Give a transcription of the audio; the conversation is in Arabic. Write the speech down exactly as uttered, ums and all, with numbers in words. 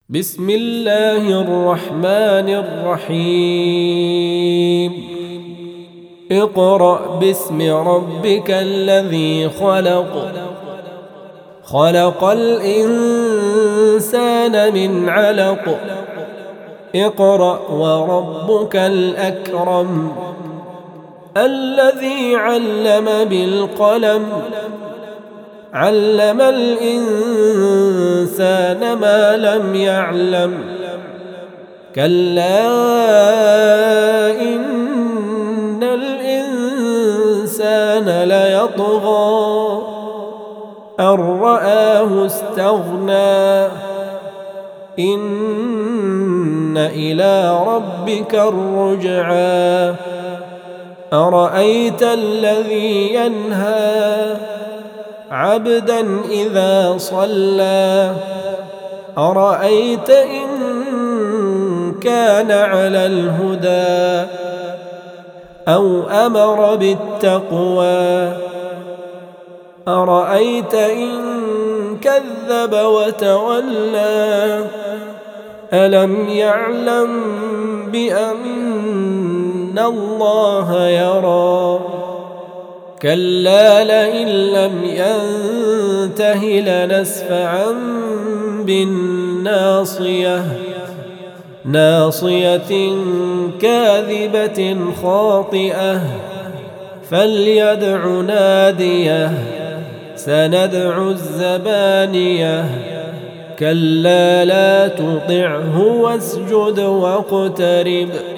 بسم الله الرحمن الرحيم اقرأ باسم ربك الذي خلق خلق الإنسان من علق اقرأ وربك الأكرم الذي علم بالقلم علم الإنسان ما لم يعلم كلا إن الإنسان ليطغى أن رآه استغنى إن إلى ربك الرجعى أرأيت الذي ينهى عبدا إذا صلى أرأيت إن كان على الهدى أو أمر بالتقوى أرأيت إن كذب وتولى ألم يعلم بأن الله يرى كلا لئن لم ينته لنسفعا بالناصية ناصية كاذبة خاطئة فليدع ناديه سندع الزبانية كلا لا تطعه واسجد واقترب